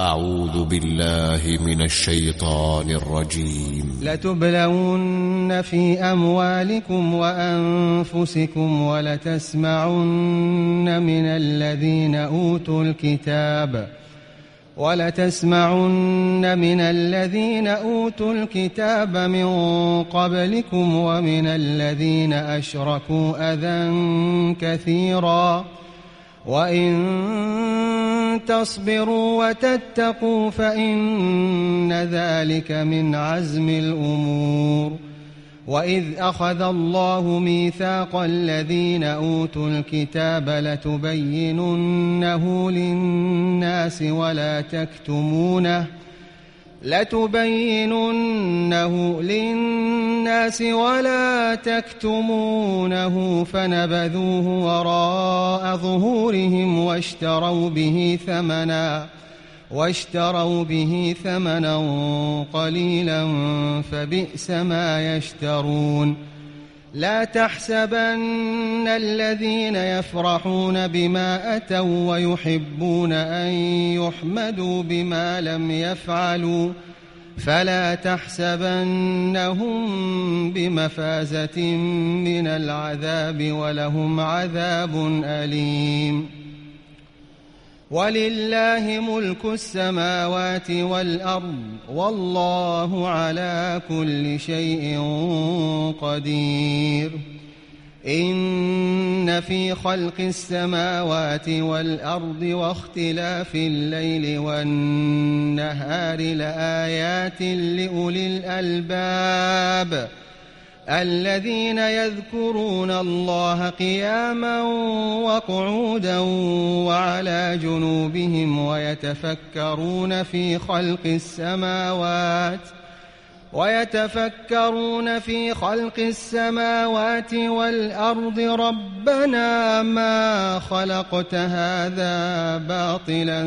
أعوذ بالله من الشيطان الرجيم. لتبلون في أموالكم وأنفسكم ولتسمعن من الذين أوتوا الكتاب من قبلكم ومن الذين أشركوا أذى كثيرا وإن تصبروا وتتقوا فإن ذلك من عزم الأمور. وإذ أخذ الله ميثاق الذين أوتوا الكتاب لتبيننه للناس ولا تكتمونه فنبذوه وراء ظهورهم واشتروا به ثمنا قليلا فبئس ما يشترون. لا تحسبن الذين يفرحون بما أتوا ويحبون أن يحمدوا بما لم يفعلوا فلا تحسبنهم بمفازة من العذاب ولهم عذاب أليم. ولله ملك السماوات والأرض والله على كل شيء قدير. إن في خلق السماوات والأرض واختلاف الليل والنهار لآيات لأولي الألباب الذين يذكرون الله قياما وقعودا وعلى جنوبهم ويتفكرون في خلق السماوات والأرض ربنا ما خلقت هذا باطلا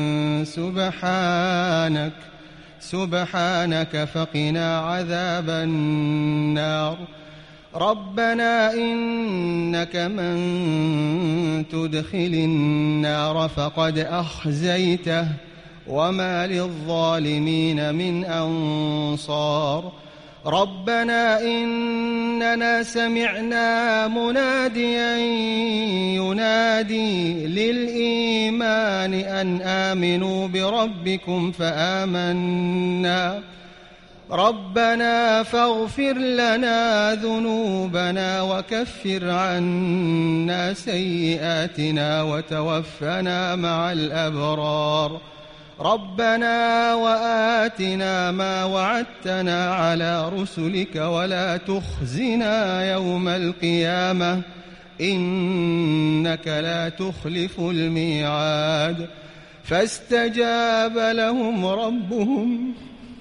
سبحانك فقنا عذاب النار. ربنا إنك من تدخل النار فقد أخزيته وما للظالمين من أنصار. ربنا إننا سمعنا مناديا ينادي للإيمان أن آمنوا بربكم فآمنا. ربنا فاغفر لنا ذنوبنا وكفر عنا سيئاتنا وتوفنا مع الأبرار. ربنا وآتنا ما وعدتنا على رسلك ولا تخزنا يوم القيامة إنك لا تخلف الميعاد. فاستجاب لهم ربهم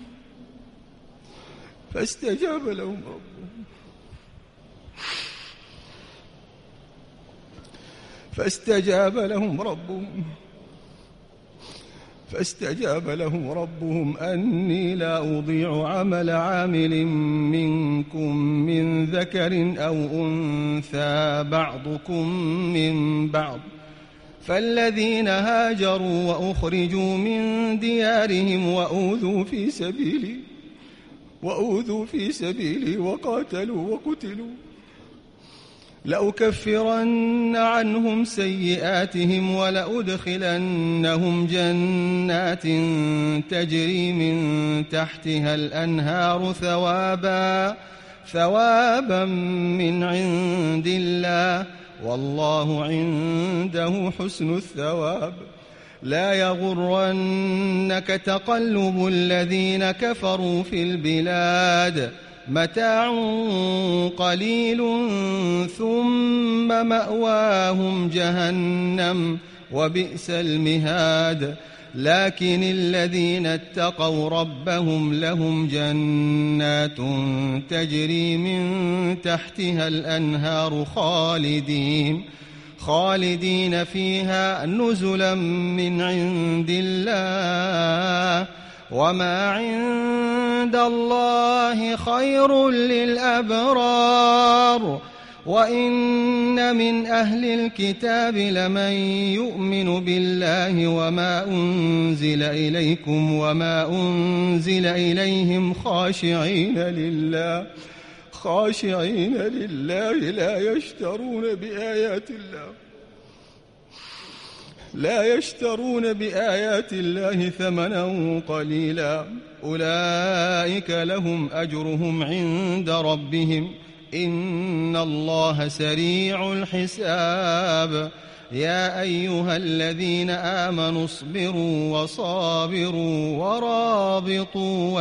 فاستجاب لهم ربهم أني لا أضيع عمل عامل منكم من ذكر أو أنثى بعضكم من بعض. فالذين هاجروا وأخرجوا من ديارهم وأوذوا في سبيلي وقاتلوا وقتلوا لأكفرن عنهم سيئاتهم ولأدخلنهم جنات تجري من تحتها الأنهار ثوابا من عند الله والله عنده حسن الثواب. لا يغرنك تقلب الذين كفروا في البلاد متاع قليل ثم مأواهم جهنم وبئس المهاد. لكن الذين اتقوا ربهم لهم جنات تجري من تحتها الأنهار خالدين فيها نزلا من عند الله وما عند الله خير للأبرار وإن من أهل الكتاب لمن يؤمن بالله وما أنزل إليكم وما أنزل إليهم خاشعين لله لا يشترون بآيات الله ثمنا قليلا أولئك لهم أجرهم عند ربهم إن الله سريع الحساب يا أيها الذين آمنوا اصبروا وصابروا ورابطوا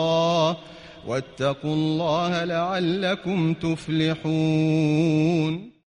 واتقوا الله لعلكم تفلحون.